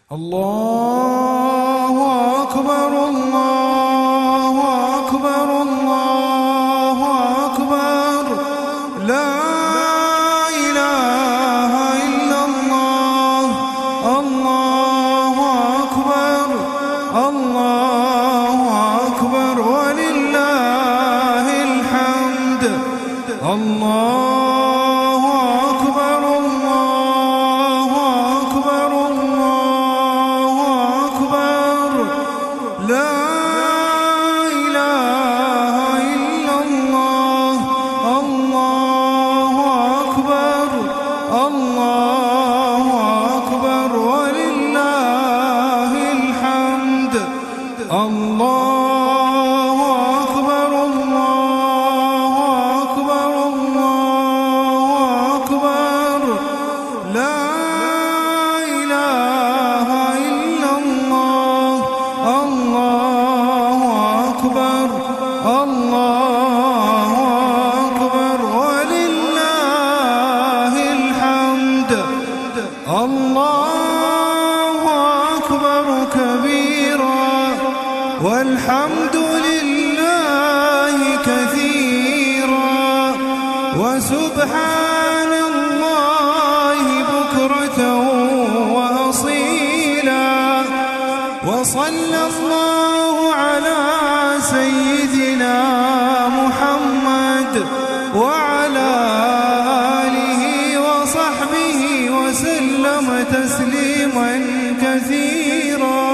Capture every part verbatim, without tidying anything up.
الله أكبر الله أكبر الله أكبر لا إله إلا الله الله أكبر الله أكبر ولله الحمد الله أكبر الله أكبر الله أكبر لا إله إلا الله الله أكبر الله أكبر ولله الحمد الله أكبر الله أكبر الله أكبر لا إله إلا الله الله أكبر الله أكبر ولله الحمد الله أكبر كبيرا والحمد لله كثيرا وسبحان الله بكرة وأصيلا وصلى الله على سيدنا محمد وعلى آله وصحبه وسلم تسليما كثيرا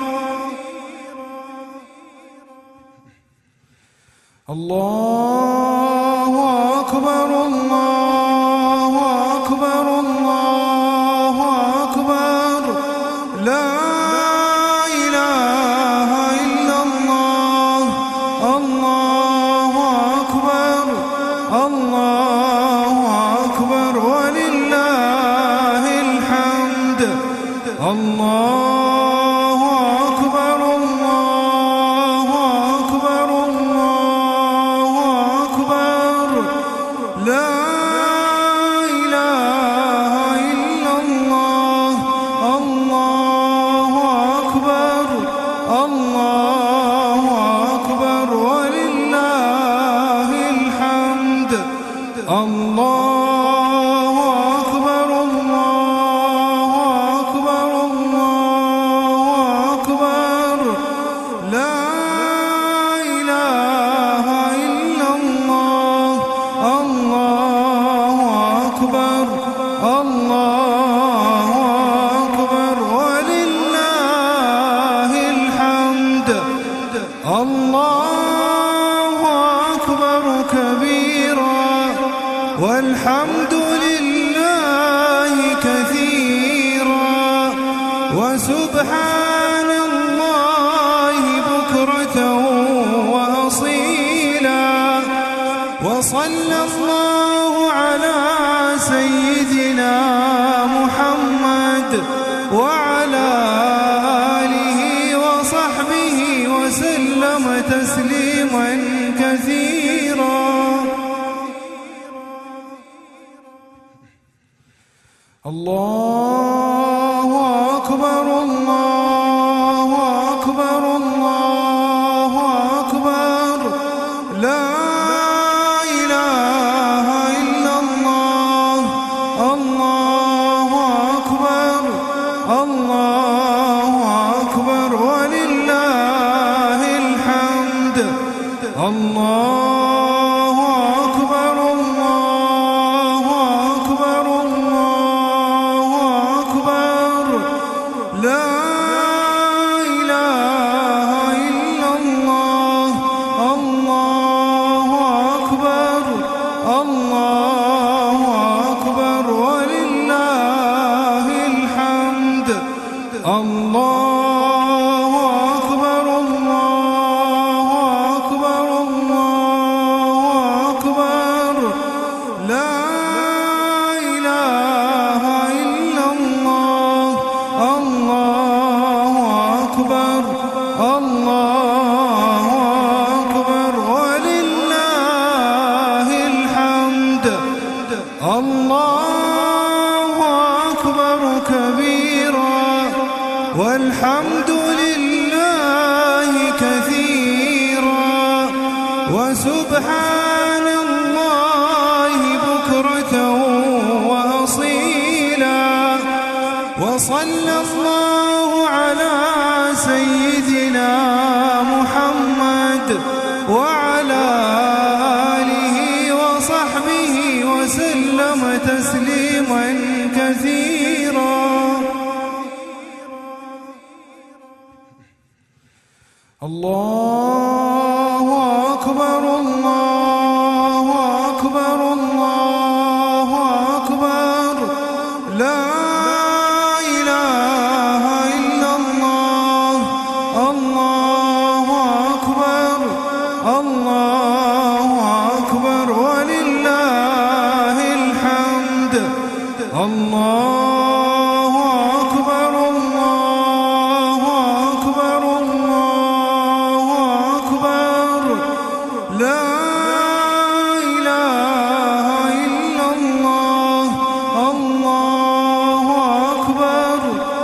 الله أكبر الله أكبر الله أكبر لا إله إلا الله الله أكبر الله أكبر ولله الحمد الله أكبر الله أكبر الله أكبر لا إله إلا الله الله أكبر الله أكبر ولله الحمد الله أكبر الله أكبر الله أكبر لا إله إلا الله الله أكبر الله أكبر ولله الحمد الله أكبر كبيرا والحمد لله كثيرا وسبحان الله بكرة وأصيلا وصلى الله على سيدنا محمد وعلى آله وصحبه وسلم تسليما كثيرا الله أكبر الله أكبر الله أكبر لا إله إلا الله الله أكبر الله أكبر ولله الحمد الله أكبر الله أكبر الله أكبر لا إله إلا الله الله أكبر الله أكبر ولله الحمد الله أكبر الله أكبر الله أكبر لا إله إلا الله الله أكبر الله أكبر ولله الحمد الله أكبر كبيرا والحمد لله كثيرا وسبحان الله بكرة وأصيلا. وصلى الله على سيدنا محمد وعلى آله وصحبه وسلم تسليما كثيرا. الله أكبر الله أكبر الله أكبر لا إله إلا الله. الله أكبر الله أكبر ولله الحمد. الله أكبر الله أكبر الله أكبر لا إله إلا الله. الله أكبر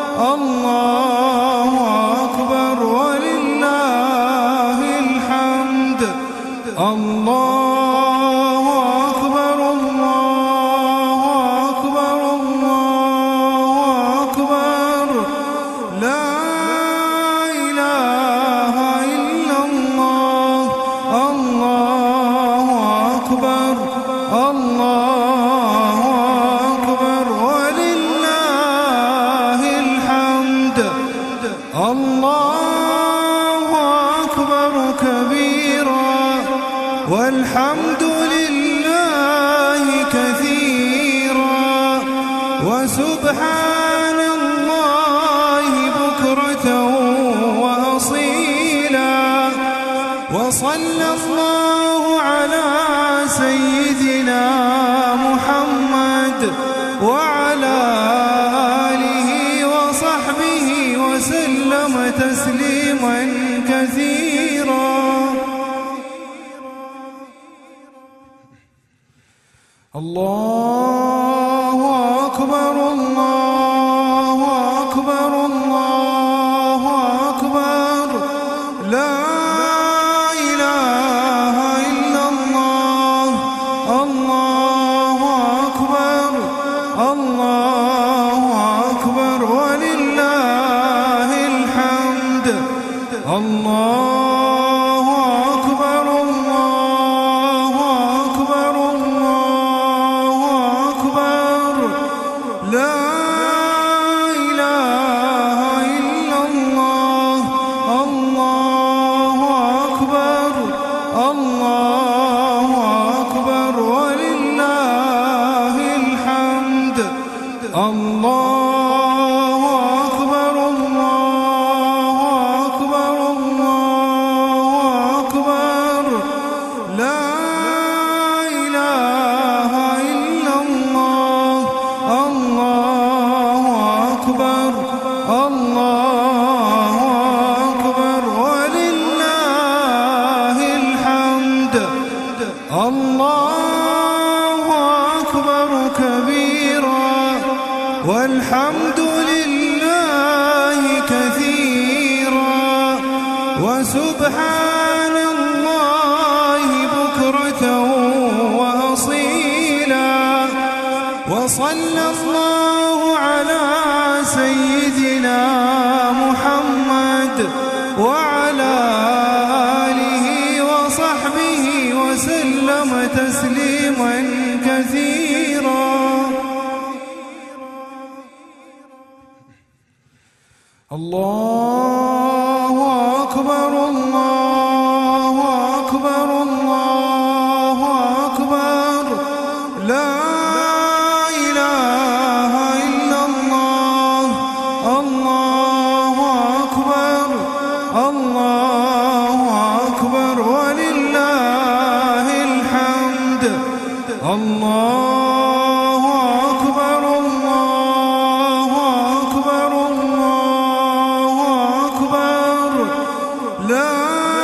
الله أكبر ولله الحمد. الله أكبر الله أكبر الله أكبر لا إله إلا الله. الله أكبر الله أكبر ولله الحمد. الله أكبر كبيرا والحمد لله كثيرا وسبحان الله بكرة وأصيلا. وصلى الله على سيدنا محمد وعلى آله وصحبه وسلم تسليما كثيرا. الله أكبر الله أكبر الله أكبر لا إله إلا الله. الله أكبر الله أكبر ولله الحمد. الله أكبر الله أكبر الله أكبر لا إله إلا الله. الله أكبر الله أكبر ولله الحمد. الله أكبر الله أكبر الله أكبر لا إله إلا الله. الله أكبر الله أكبر ولله الحمد. الله أكبر كبيرا والحمد لله كثيرا وسبحان الله بكرة وأصيلا. وصلى الله على سيدنا محمد وعلى آله وصحبه وسلم تسليما كثيرا. الله أكبر الله أكبر الله أكبر لا إله إلا الله. الله أكبر الله أكبر ولله الحمد. الله أكبر الله أكبر الله أكبر لا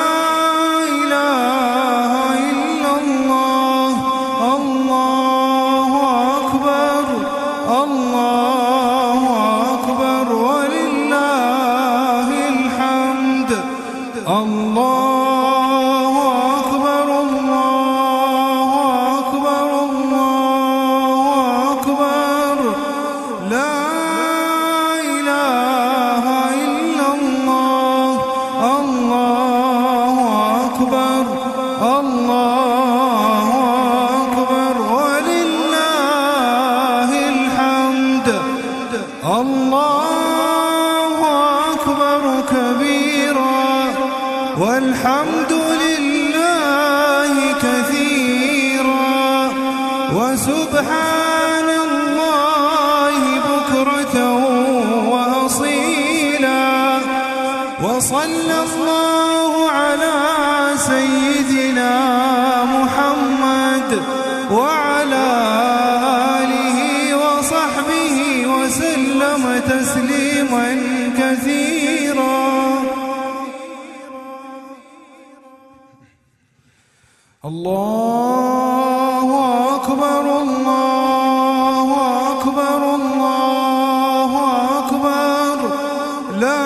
الله أكبر كبيرا والحمد لله كثيرا وسبحان الله بكرة وأصيلا وصلى الله على سيدنا محمد وعلى آله وصحبه وسلم تسليما كثيرا. الله أكبر الله أكبر الله أكبر لا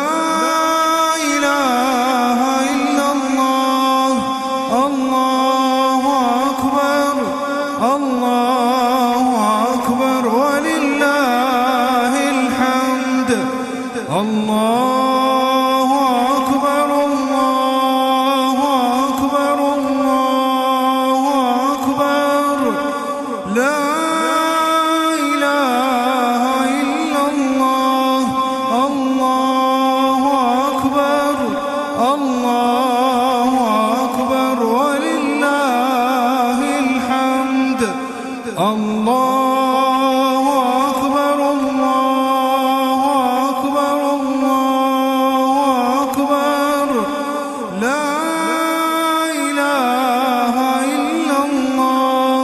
إله إلا الله. الله أكبر الله أكبر ولله الحمد. الله أكبر الله أكبر الله أكبر لا إله إلا الله. الله أكبر الله أكبر ولله الحمد. الله أكبر الله أكبر الله أكبر لا إله إلا الله.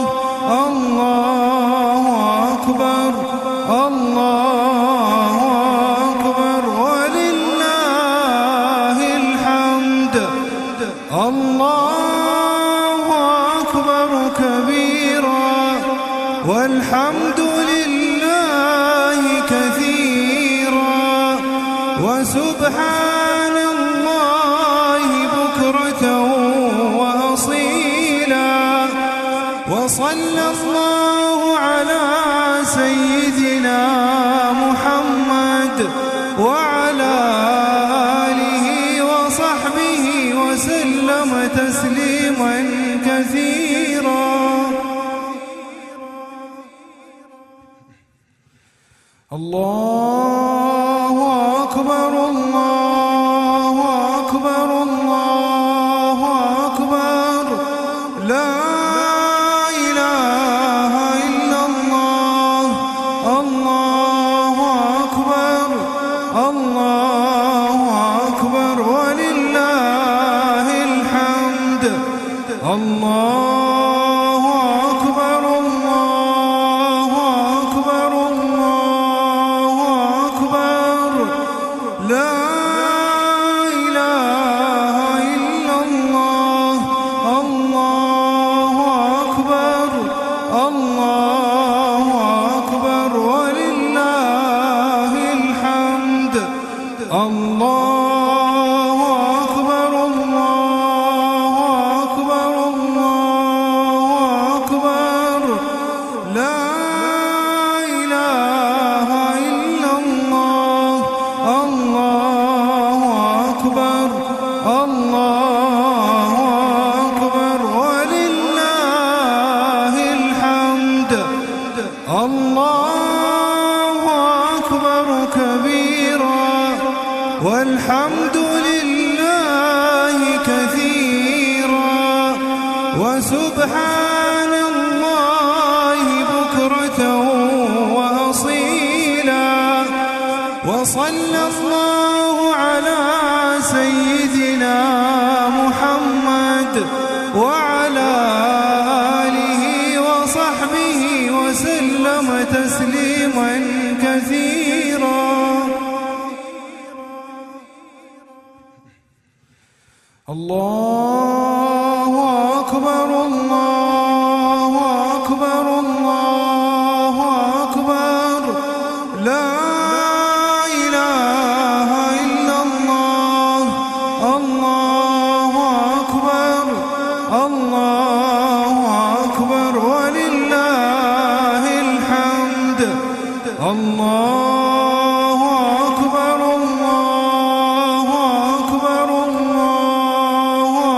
الله أكبر الله أكبر ولله الحمد. الله أكبر كبيرا والحمد لله كثيرا وسبحان الله بكرة وأصيلا وصلى الله على سيدنا محمد وعلى آله وصحبه وسلم تسليما كثيرا. الله أكبر الله أكبر الله أكبر لا إله إلا الله. الله أكبر الله أكبر ولله الحمد. الله أكبر الله أكبر الله أكبر لا إله إلا الله. الله أكبر الله أكبر ولله الحمد. الله أكبر الله أكبر الله أكبر لا إله إلا الله. الله أكبر الله أكبر ولله الحمد. الله أكبر كبيرا والحمد لله كثيرا وسبحان الله بكرة وأصيلا وصلى الله على سيدنا محمد وعلى آله وصحبه وسلم تسليما كثيرا. الله أكبر الله أكبر الله أكبر لا إله إلا الله. الله أكبر الله أكبر ولله الحمد. الله أكبر الله أكبر الله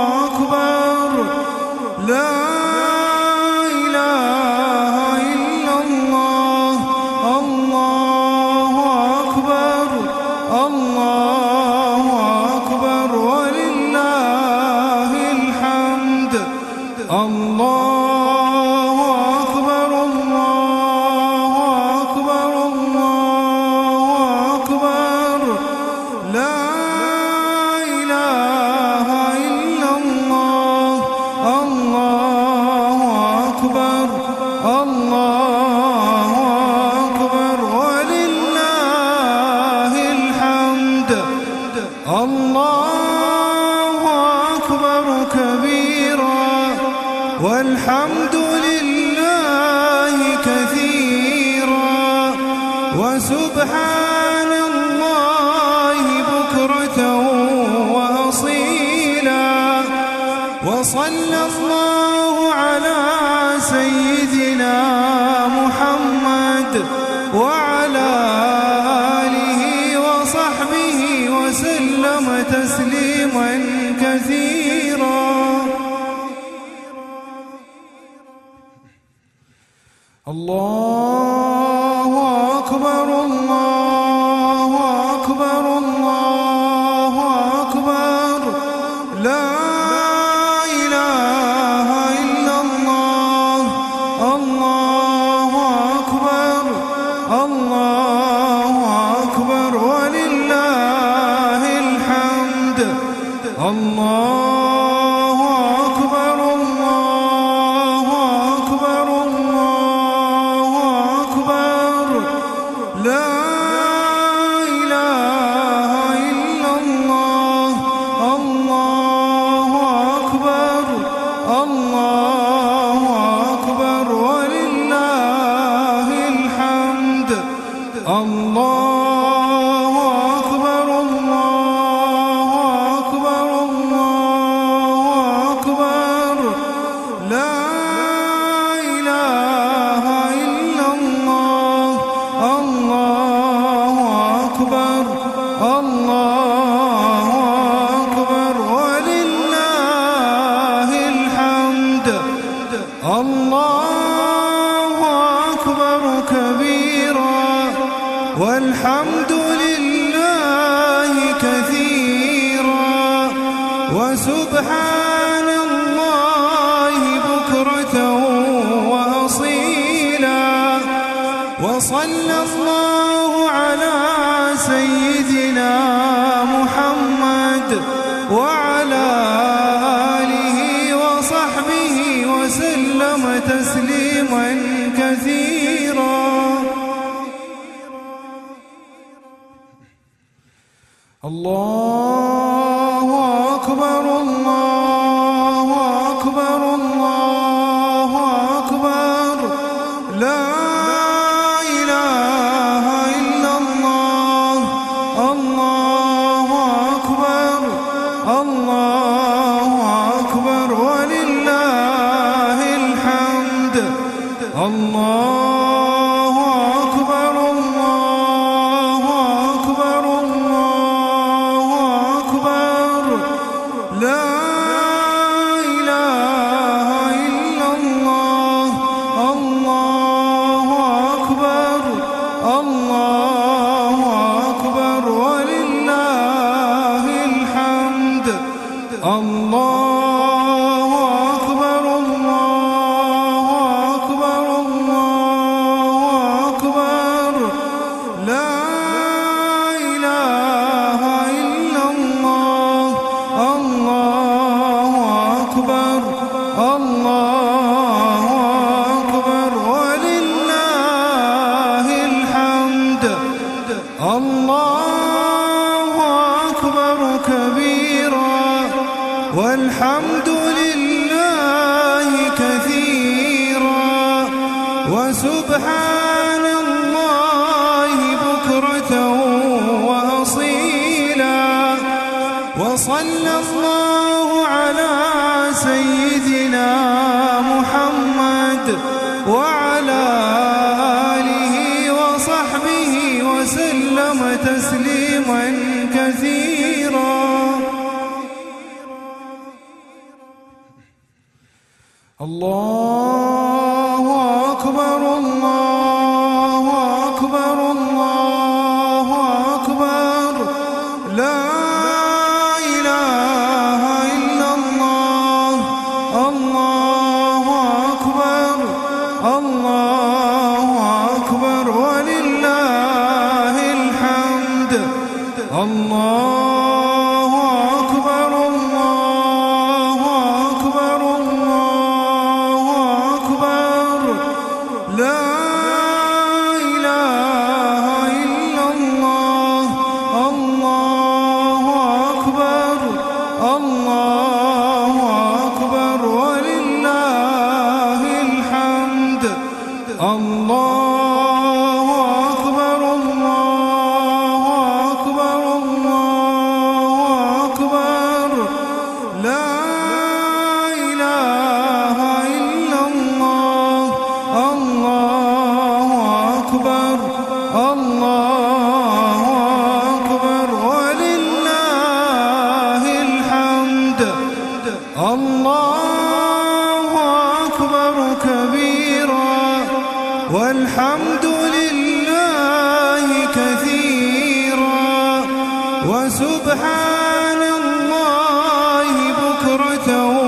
الله أكبر كبيرا والحمد لله كثيرا وسبحان الله بكرة وأصيلا وصلى الله على سيدنا محمد وعلى آله وصحبه وسلم تسليما كثيرا. الله أكبر الله أكبر الله أكبر لا إله إلا الله. الله أكبر الله أكبر ولله الحمد. الله أكبر الله أكبر الله أكبر لا إله إلا الله. الله أكبر الله أكبر ولله الحمد. الله أكبر الله أكبر الله أكبر لا إله إلا الله. الله أكبر الله أكبر ولله الحمد. الله أكبر كبيرا والحمد لله كثيرا وسبحان الله بكرة وأصيلا وصلى الله على سيدنا محمد وعلى آله وصحبه وسلم تسليما كثيرا. الله أكبر الله أكبر الله أكبر لا إله إلا الله. الله أكبر الله أكبر ولله الحمد. الله أكبر الله أكبر الله أكبر لا إله إلا الله. الله أكبر الله أكبر ولله الحمد. الله أكبر الله أكبر الله أكبر لا إله إلا الله. الله أكبر الله أكبر ولله الحمد. الله أكبر كبيرا والحمد لله كثيرا وسبحان الله بكرة وأصيلا وصلى الله على سيدنا محمد وعلى آله وصحبه وسلم تسليما كثيرا. الله أكبر الله أكبر الله أكبر لا إله إلا الله. الله أكبر الله أكبر ولله الحمد. الله أكبر الله أكبر الله أكبر لا إله إلا الله. الله وسبحان الله بكرة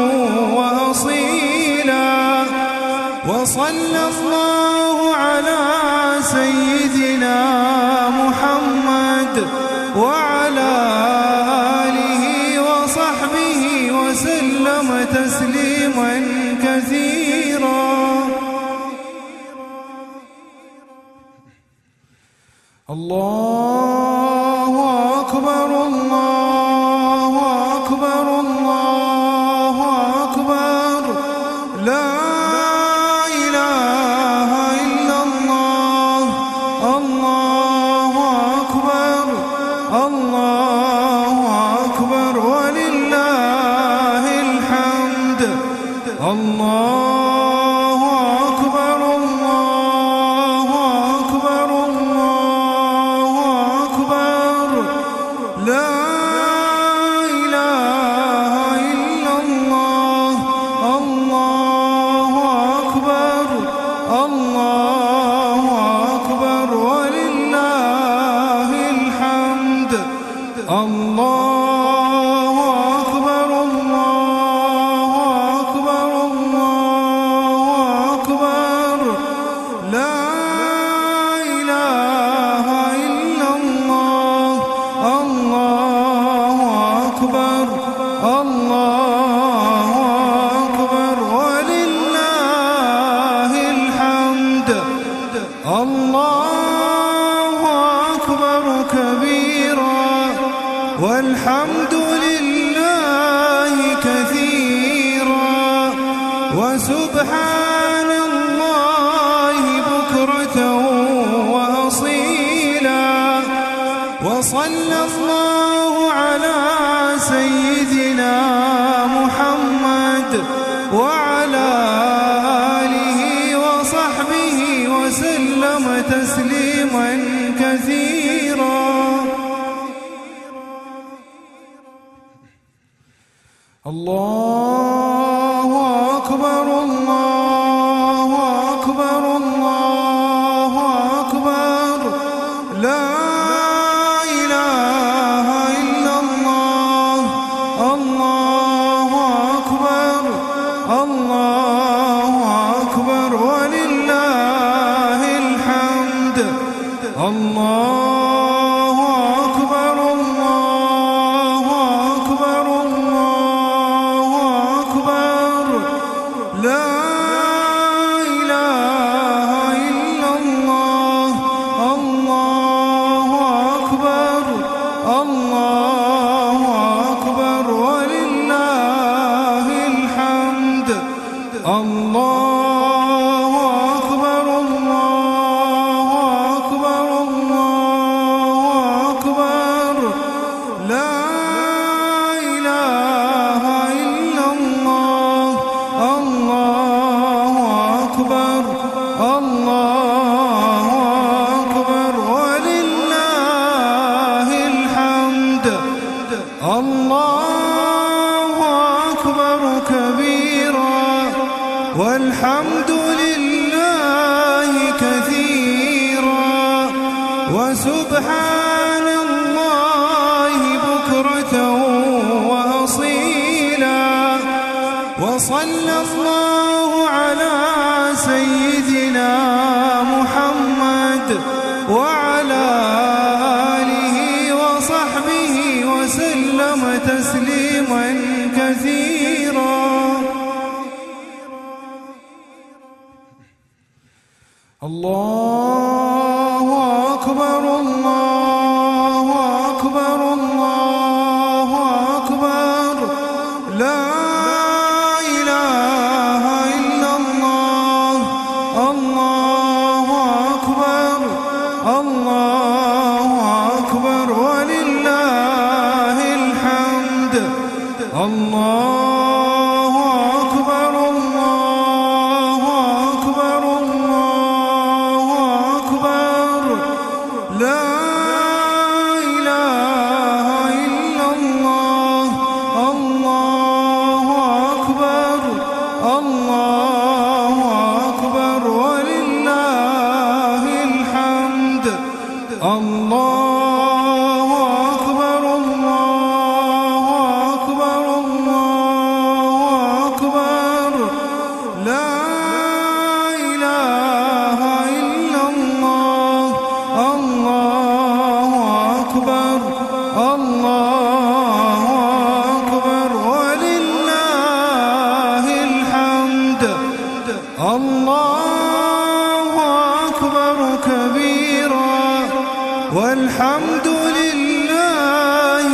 وأصيلا. وصلى الله على سيدنا محمد وعلى آله وصحبه وسلم تسليما كثيرا. الله أكبر الله أكبر الله أكبر لا إله إلا الله. الله أكبر الله أكبر ولله الحمد. الله أكبر الله أكبر الله أكبر لا إله إلا الله. الله أكبر الله أكبر ولله الحمد. الله أكبر الله أكبر الله أكبر لا إله إلا الله. الله أكبر الله أكبر ولله الحمد. الله أكبر كبيرا والحمد لله كثيرا وسبحان الله بكرة وأصيلا. وصلى الله على سيدنا محمد وعلى آله وصحبه وسلم تسليما كثيرا. الله أكبر الله أكبر الله أكبر لا إله إلا الله. الله أكبر الله أكبر ولله الحمد. الله أكبر الله أكبر الله أكبر لا إله إلا الله. الله أكبر الله أكبر ولله الحمد. الله أكبر الله أكبر الله أكبر لا إله إلا الله. الله أكبر الله أكبر ولله الحمد. الله أكبر كبيرا والحمد لله كثيرا وسبحان الله بكرة وأصيلا. وصلى الله على سيدنا محمد وعلى آله وصحبه وسلم تسليما كثيرا. الله أكبر الله أكبر الله أكبر لا إله إلا الله. الله أكبر الله أكبر ولله الحمد. الله أكبر الله أكبر الله أكبر لا إله إلا الله. الله أكبر الله أكبر ولله الحمد. الله أكبر الله أكبر الله أكبر ولله الحمد. الله أكبر كبيرا والحمد لله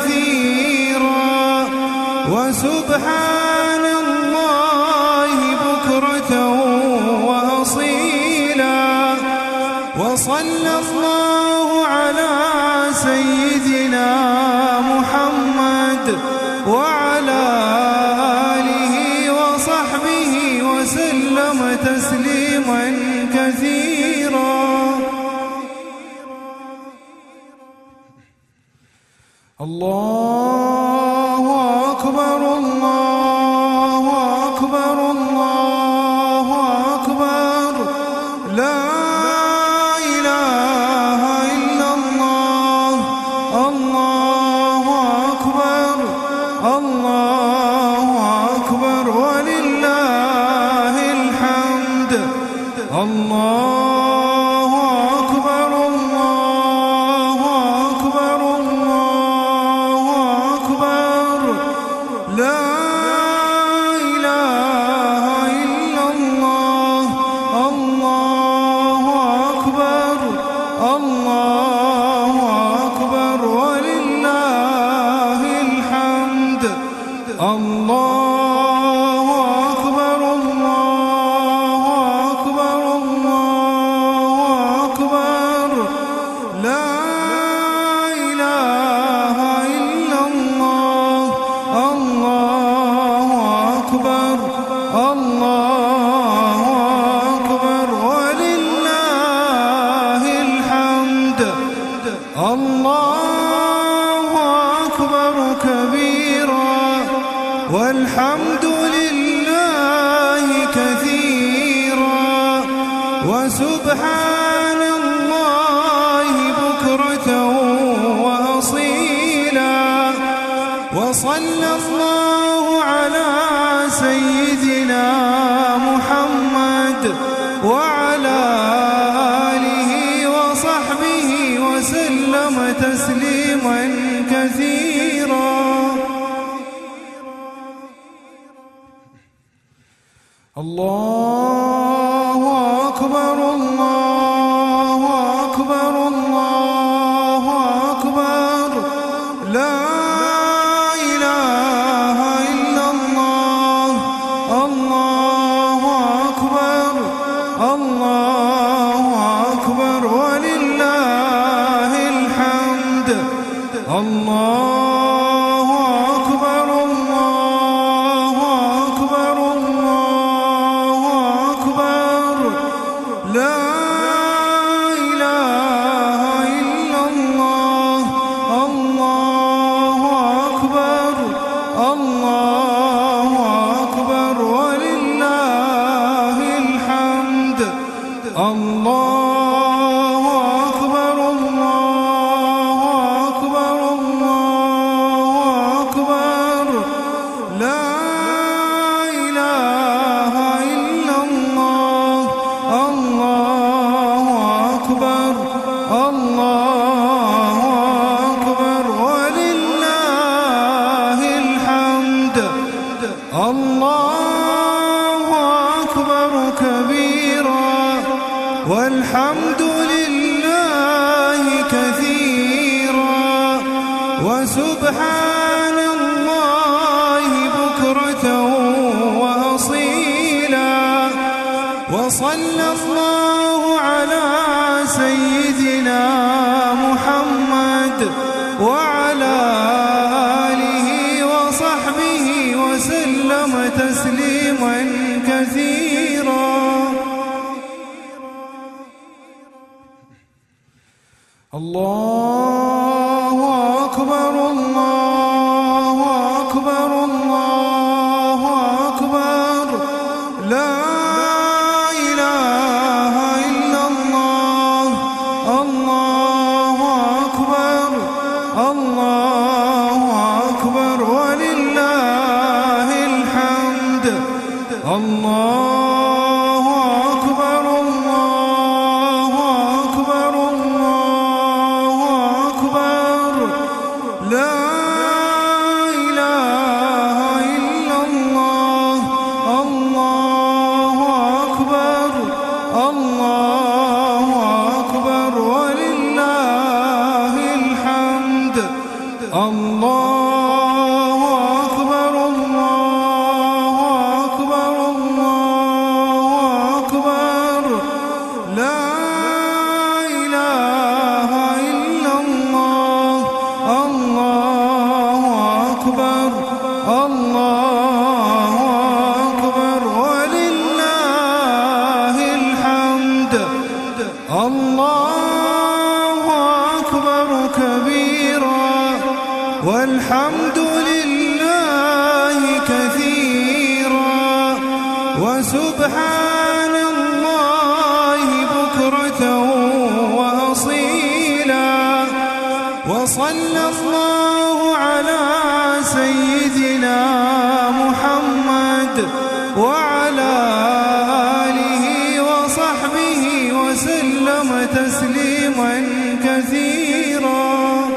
كثيرا وسبحان الله بكرة وأصيلا. وصلى الله على سيدنا محمد وعلى آله وصحبه وسلم تسليما كثيرا. الله أكبر الله أكبر الله أكبر لا إله إلا الله. الله أكبر الله أكبر ولله الحمد. الله أكبر الله أكبر الله أكبر لا إله إلا الله. الله أكبر الله أكبر ولله الحمد. الله أكبر الله أكبر الله أكبر لا إله إلا الله. الله أكبر الله أكبر ولله الحمد. الله أكبر كبيرا والحمد لله كثيرا وسبحان الله بكرة وأصيلا. وصلى الله على سيدنا محمد وعلى آله وصحبه وسلم تسليما كثيرا. الله أكبر الله أكبر الله أكبر لا إله إلا الله. الله أكبر الله أكبر ولله الحمد. الله أكبر الله أكبر الله أكبر لا إله إلا الله. الله أكبر الله أكبر ولله الحمد. الله أكبر الله أكبر الله أكبر لا إله إلا الله. الله أكبر الله أكبر ولله الحمد. الله أكبر كبيرا والحمد لله كثيرا وسبحان الله بكرة وأصيلا. وصلى الله على سيدنا محمد وعلى آله وصحبه وسلم تسليما كثيرا. الله أكبر الله أكبر الله أكبر لا إله إلا الله. الله أكبر الله أكبر ولله الحمد. الله أكبر الله أكبر الله أكبر الله أكبر الله أكبر الله أكبر لا إله إلا الله الله أكبر الله أكبر ولله الحمد الله أكبر كبيرا والحمد لله كثيرا وسبحان الله بكرة وأصيلا وصلى الله على سيدنا محمد وعلى آله وصحبه وسلم تسليما كثيرا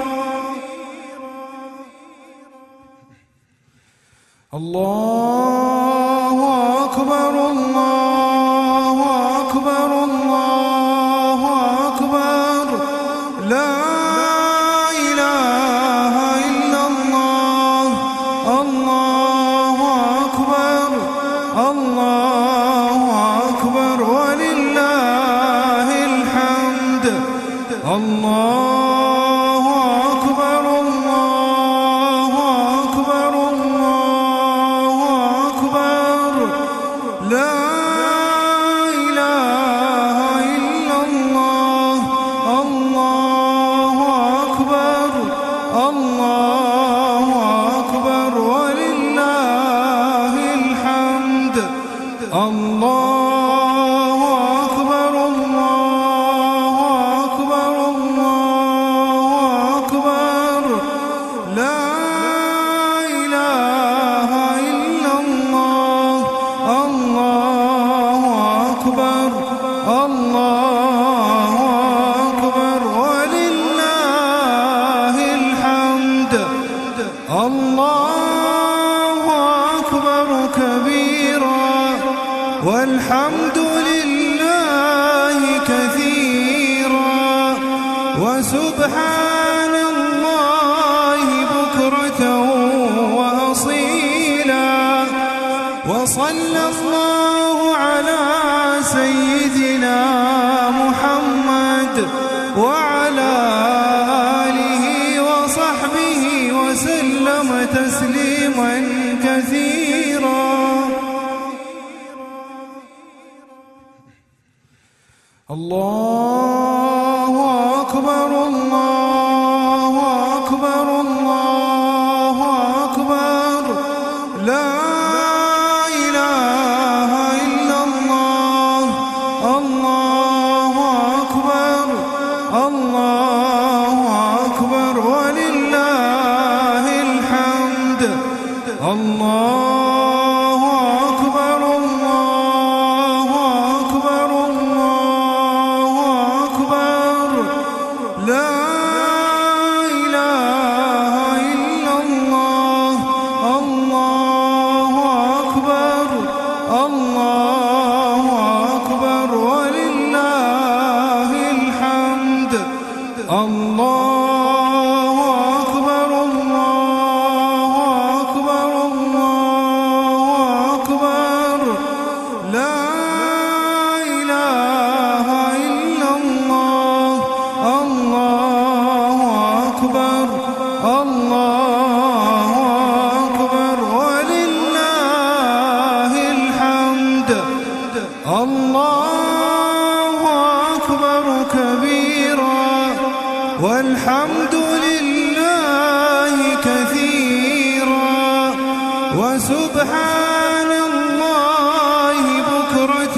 الله أكبر الله أكبر الله أكبر لا إله إلا الله الله أكبر الله أكبر ولله الحمد الله أكبر الله أكبر الله أكبر لا إله إلا الله الله أكبر الله أكبر ولله الحمد الله أكبر الله أكبر الله أكبر لا إله إلا الله الله أكبر الله أكبر ولله الحمد الله أكبر كبيرا والحمد لله كثيرا وسبحان الله بكرة وأصيلا وصلى الله على سيدنا محمد وعلى آله وصحبه وسلم تسليما كثيرا الله أكبر الله أكبر الله أكبر لا إله إلا الله الله أكبر الله أكبر ولله الحمد الله أكبر الله أكبر الله أكبر لا إله إلا الله الله أكبر الله أكبر ولله الحمد الله أكبر الله أكبر الله أكبر لا إله إلا الله الله أكبر الله أكبر ولله الحمد الله أكبر كبيرا والحمد لله كثيرا وسبحان الله بكرة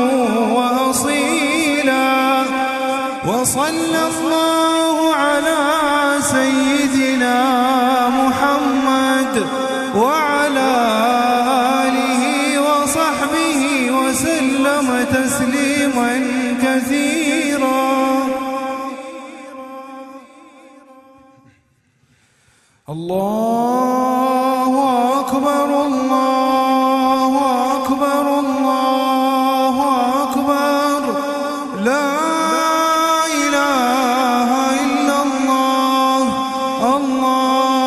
وأصيلا وصلى الله على سيدنا محمد وعلى آله وصحبه وسلم تسليما كثيرا الله أكبر الله أكبر الله أكبر لا إله إلا الله الله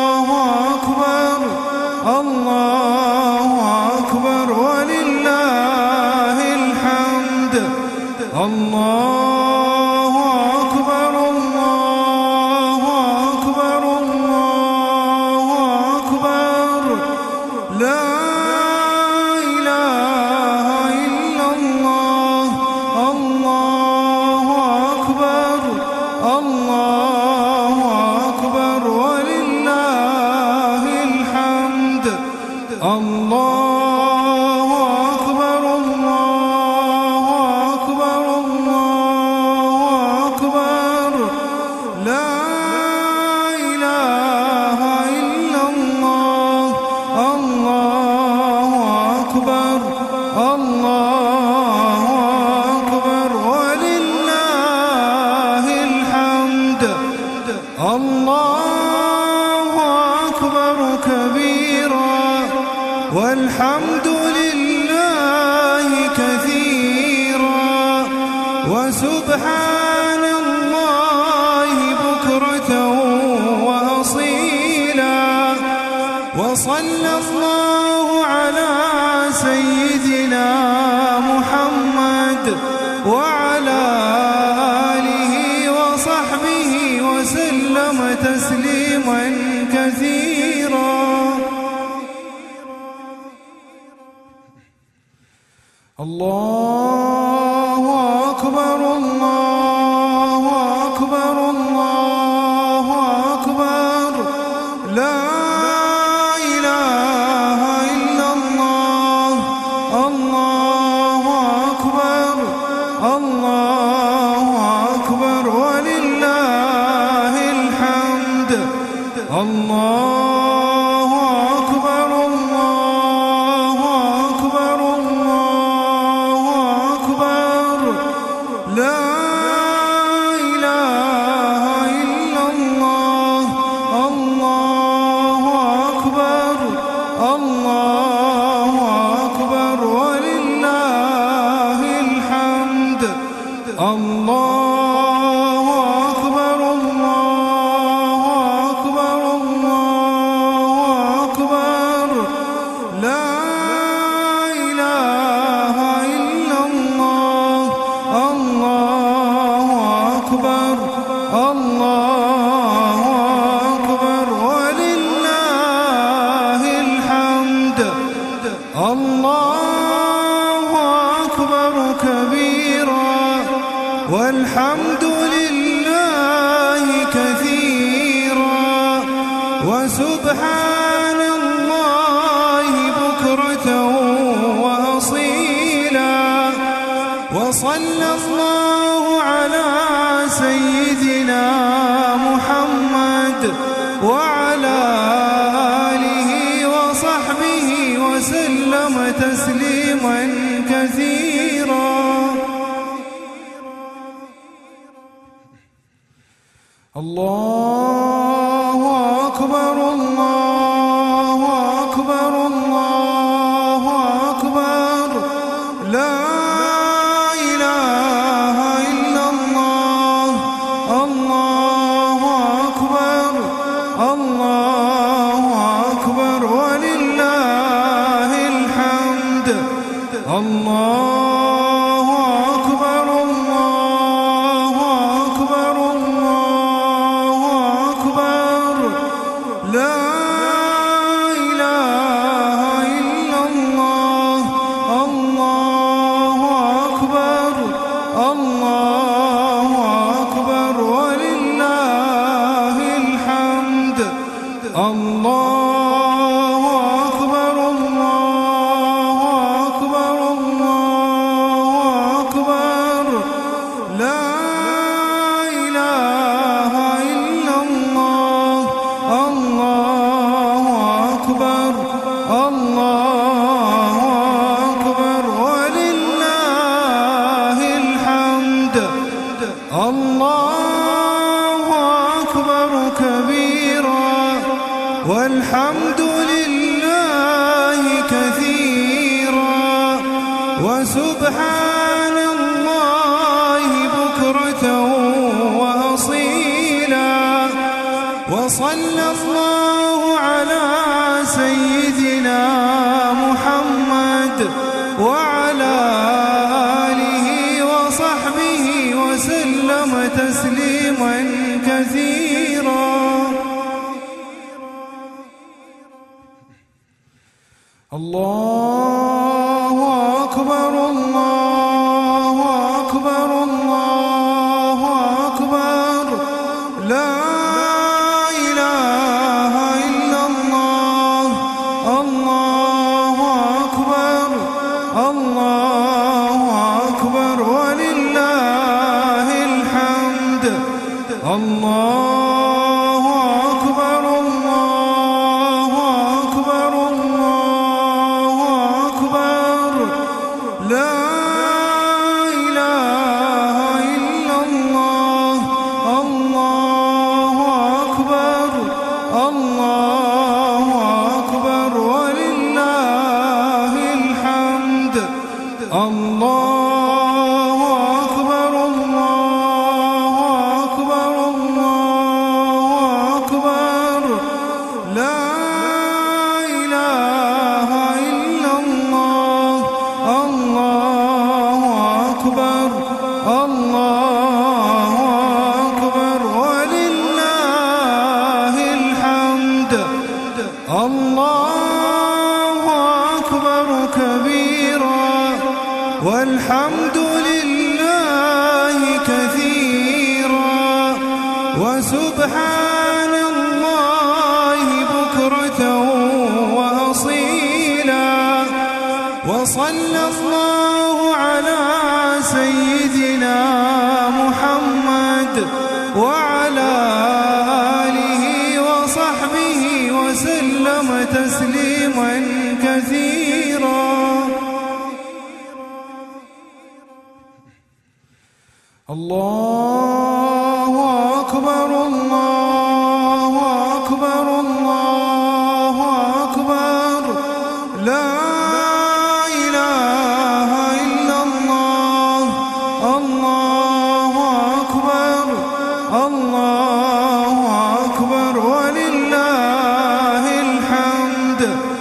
الله أكبر الله أكبر الله أكبر لا إله إلا الله الله أكبر الله أكبر ولله الحمد الله أكبر كبيرا والحمد لله كثيرا وسبحان الله بكرة وأصيلا وصلى الله على سيدنا محمد وعلى آله وصحبه وسلم تسليما كثيرا الله أكبر الله أكبر الله أكبر لا إله إلا الله الله أكبر الله أكبر ولله الحمد الله أكبر الله أكبر الله أكبر لا إله إلا الله الله أكبر الله أكبر ولله الحمد الله أكبر الله أكبر الله أكبر لا إله إلا الله الله أكبر الله أكبر ولله الحمد الله أكبر كبيرا والحمد لله كثيرا وسبحان الله بكرة وأصيلا وصلى الله على سيدنا محمد وعلى آله وصحبه وسلم تسليما كثيرا الله أكبر الله أكبر الله أكبر لا إله إلا الله الله أكبر الله أكبر ولله الحمد الله أكبر الله أكبر الله أكبر لا إله إلا الله الله أكبر الله أكبر ولله الحمد الله أكبر الله أكبر الله أكبر لا إله إلا الله الله أكبر الله أكبر ولله الحمد الله أكبر كبيرا والحمد لله كثيرا وسبحان الله بكرة وأصيلا وصلى الله على سيدنا محمد وعلى آله وصحبه وسلم تسليما كثيرا الله أكبر الله أكبر الله أكبر لا إله إلا الله الله الله أكبر الله أكبر الله أكبر لا إله إلا الله الله أكبر الله أكبر ولله الحمد الله أكبر الله أكبر الله أكبر لا إله إلا الله الله أكبر الله أكبر ولله الحمد الله أكبر كبيرا والحمد لله كثيرا وسبحان الله بكرة وأصيلا وصلى الله على سيدنا محمد وعلى آله وصحبه وسلم تسليما كثيرا الله أكبر الله أكبر الله أكبر لا إله إلا الله الله أكبر الله أكبر ولله الحمد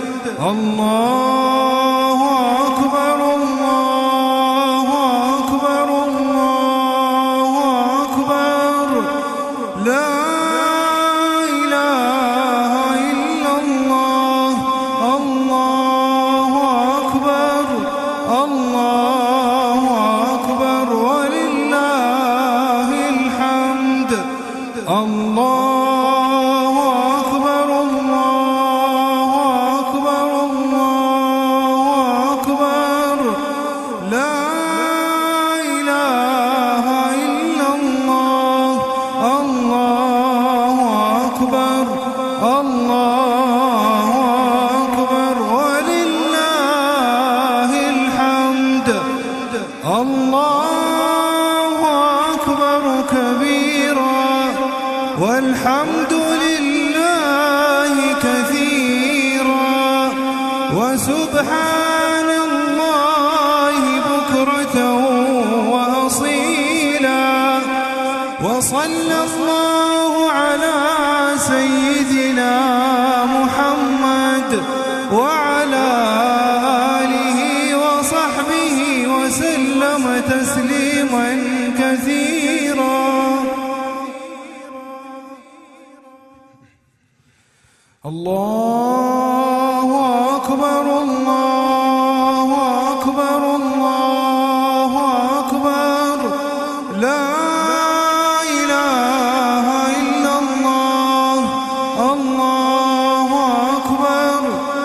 الله أكبر الله أكبر الله أكبر لا إله إلا الله الله أكبر الله أكبر ولله الحمد الله أكبر الله أكبر الله أكبر لا إله إلا الله الله أكبر الله أكبر ولله الحمد الله أكبر كبيرا والحمد لله كثيرا وسبحان الله بكرة وأصيلا وصلى الله على سيدنا محمد وعلى آله وصحبه وسلم تسليما كثيرا الله أكبر الله أكبر الله أكبر لا إله إلا الله الله أكبر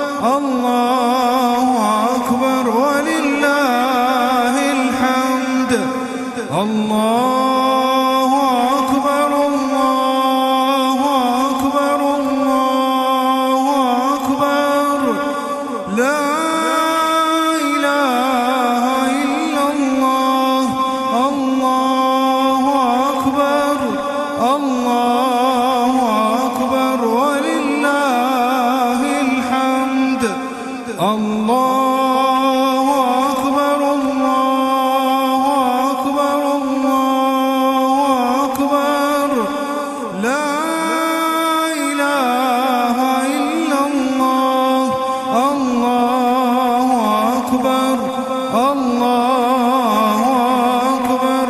الله أكبر ولله الحمد الله أكبر الله أكبر الله أكبر لا إله إلا الله الله أكبر الله أكبر ولله الحمد الله أكبر الله أكبر الله أكبر لا إله إلا الله الله أكبر الله أكبر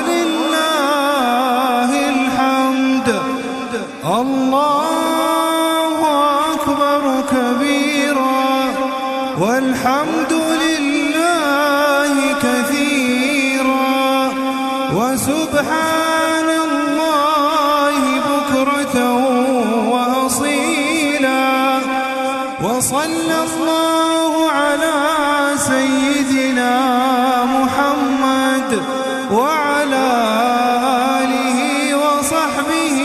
ولله الحمد الله أكبر كبيرا والحمد لله كثيرا وسبحان الله بكرة وأصيلا وصلى الله على سيدنا محمد وعلى آله وصحبه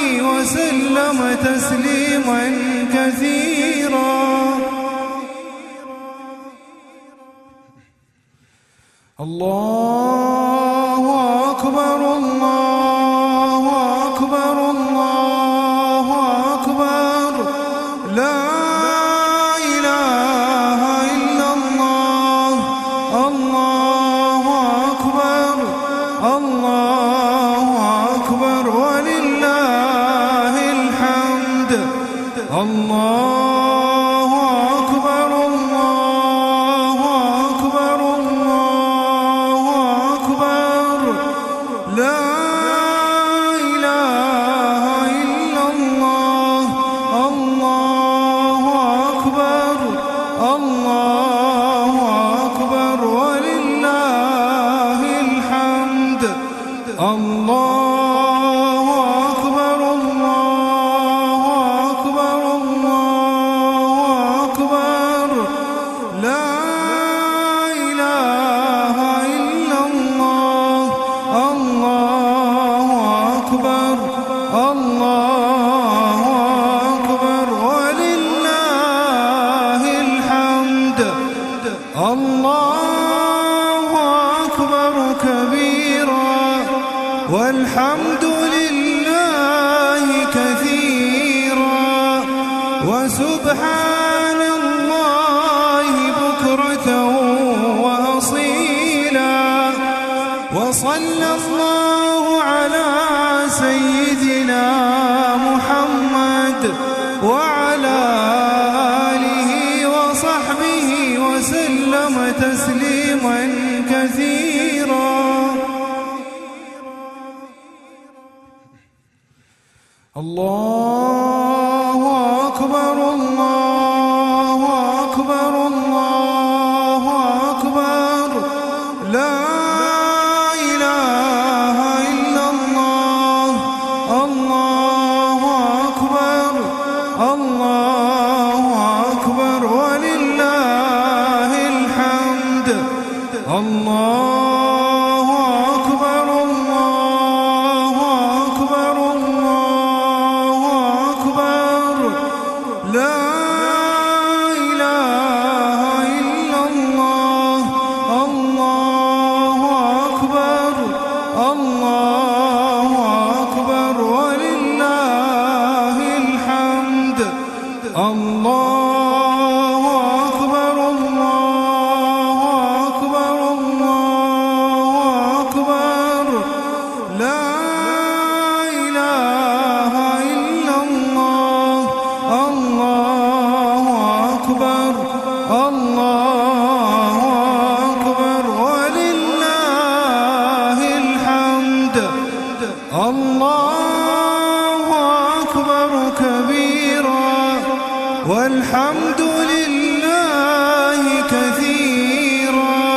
الله أكبر الله أكبر الله أكبر لا إله إلا الله الله أكبر الله أكبر ولله الحمد الله أكبر الله أكبر الله أكبر لا إله إلا الله الله أكبر الله أكبر ولله الحمد الله أكبر الله أكبر الله أكبر لا إله إلا الله الله أكبر الله أكبر ولله الحمد الله أكبر كبيرا والحمد لله كثيرا وسبحان الله بكرة وأصيلا وصلى الله على سيدنا محمد وعلى آله وصحبه وسلم تسليما كثيرا الله أكبر الله أكبر الله أكبر لا إله إلا الله الله أكبر الله أكبر ولله الحمد الله أكبر الله أكبر الله أكبر لا إله إلا الله الله أكبر الله أكبر ولله الحمد الله أكبر الله أكبر الله أكبر لا إله إلا الله الله أكبر الله أكبر ولله الحمد الله أكبر كبيرا والحمد لله كثيرا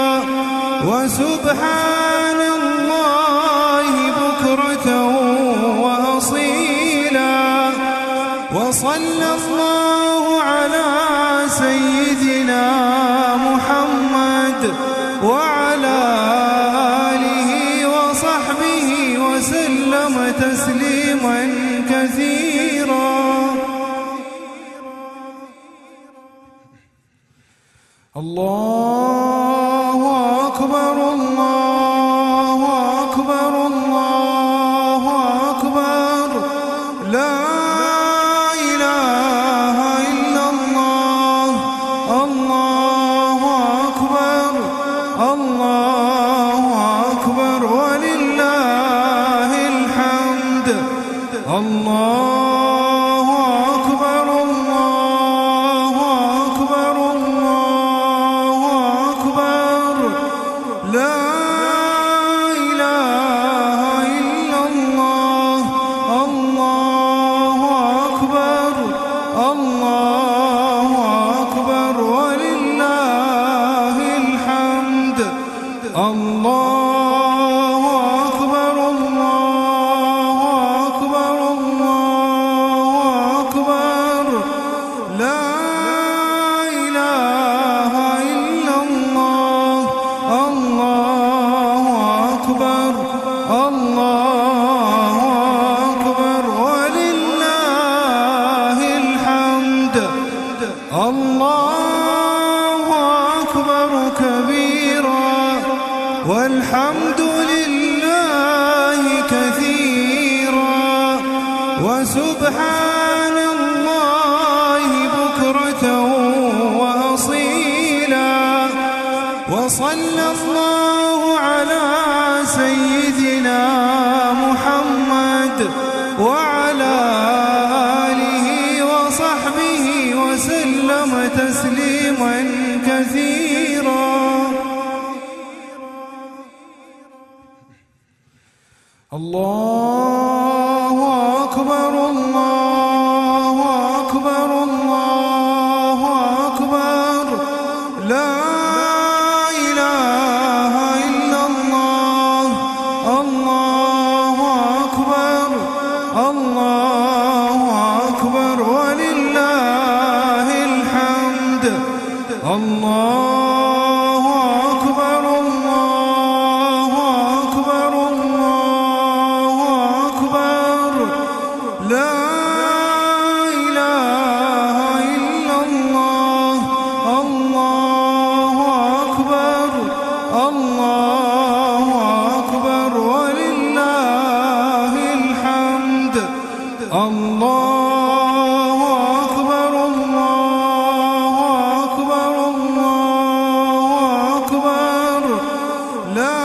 وسبحان الله بكرة وأصيلا وصلى الله على سيدنا محمد وعلى آله وصحبه وسلم تسليما كثيرا الله أكبر الله أكبر الله أكبر لا إله إلا الله الله أكبر الله أكبر ولله الحمد الله أكبر الله أكبر الله أكبر لا إله إلا الله الله أكبر الله أكبر ولله الحمد الله أكبر الله أكبر الله أكبر لا إله إلا الله الله أكبر الله أكبر ولله الحمد الله أكبر كبيرا وصلى الله على سيدنا محمد وعلى آله وصحبه وسلم تسليما كثيرا. الله أكبر الله أكبر الله أكبر لا إله إلا الله. الله أكبر الله أكبر ولله الحمد. الله أكبر الله أكبر الله أكبر لا إله إلا الله. الله أكبر الله أكبر ولله الحمد. الله أكبر الله أكبر الله أكبر لا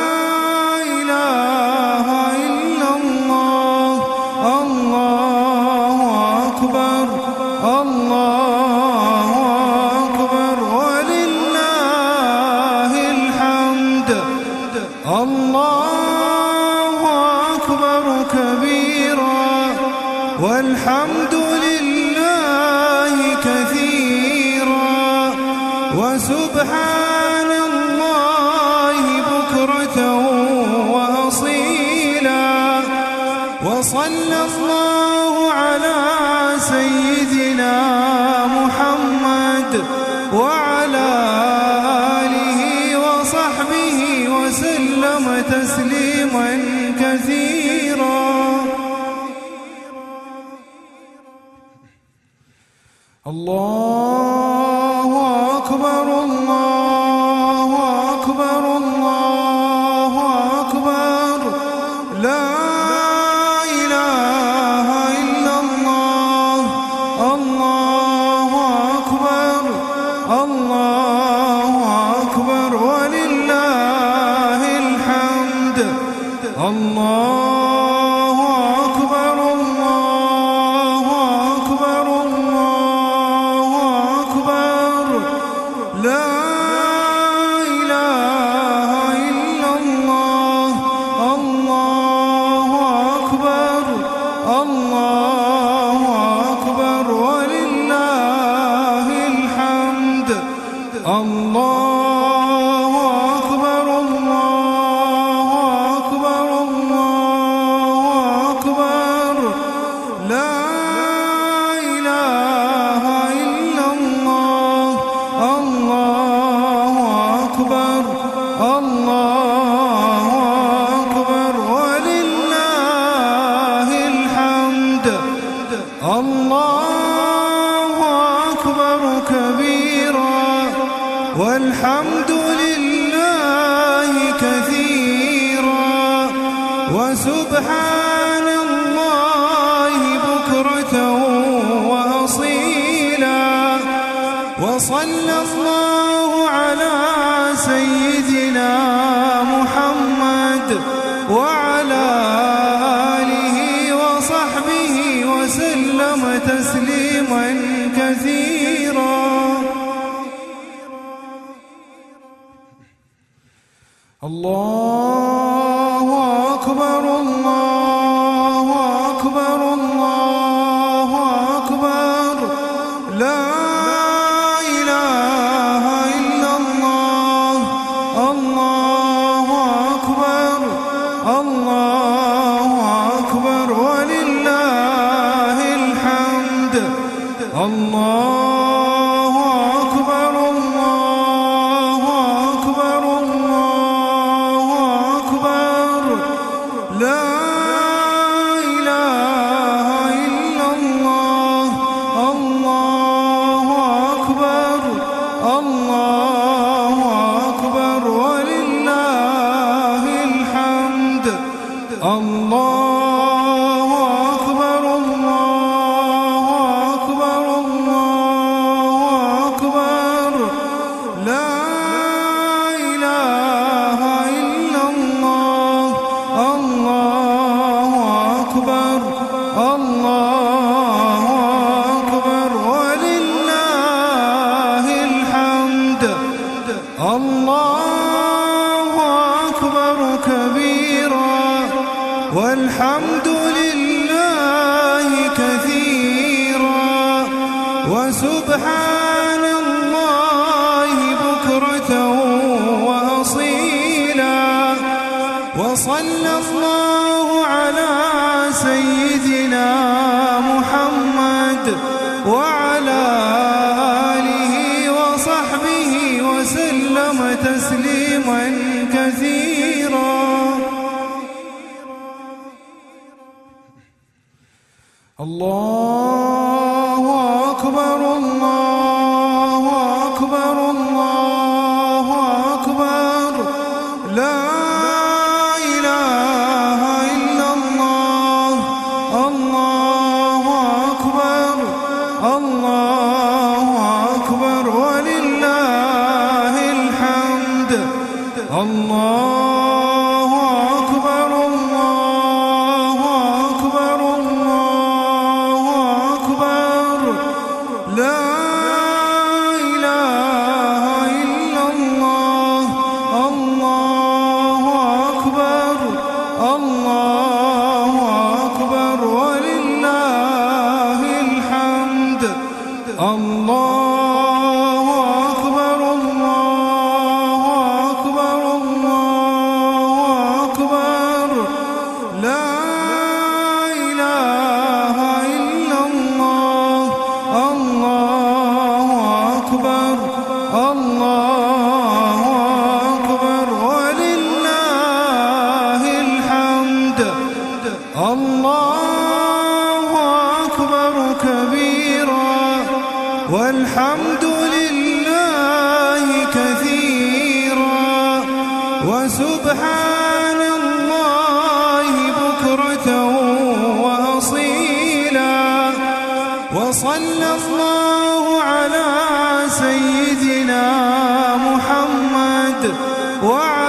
إله إلا الله. الله أكبر الله أكبر ولله الحمد. الله أكبر كبيرا والحمد لله كثيرا وسبحان الله بكرة وأصيلا. وصلى الله على سيدنا محمد وعلى آله وصحبه وسلم تسليما كثيرا. الله أكبر الله أكبر الله أكبر لا إله إلا الله. الله أكبر الله أكبر ولله الحمد. الله أكبر الله أكبر الله أكبر لا إله إلا الله. الله أكبر الله أكبر ولله الحمد. الله أكبر الله أكبر الله أكبر لا إله إلا الله. الله أكبر الله أكبر ولله الحمد. الله أكبر كبيرا والحمد لله كثيرا وسبحان الله بكرة وأصيلا. وصلى الله على سيدنا محمد وعلى آله وصحبه وسلم تسليما كثيرا. الله أكبر الله أكبر الله أكبر لا إله إلا الله. الله أكبر الله أكبر ولله الحمد. الله أكبر الله أكبر الله أكبر لا إله إلا الله. الله أكبر الله أكبر ولله الحمد. الله أكبر الله أكبر الله والحمد لله كثيرا وسبحان الله بكرة وأصيلا وصلى الله على سيدنا محمد وعلى آله وصحبه وسلم تسليما كثيرا. الله أكبر الله أكبر الله أكبر لا إله إلا الله. الله أكبر الله أكبر ولله الحمد. الله أكبر الله أكبر الله أكبر لا إله إلا الله. الله أكبر الله أكبر ولله الحمد. الله أكبر الله أكبر الله أكبر لا إله إلا الله. الله أكبر الله أكبر ولله الحمد. الله أكبر كبيرا والحمد لله كثيرا وسبحان الله بكرة وأصيلا وصلى الله على سيدنا محمد وعلى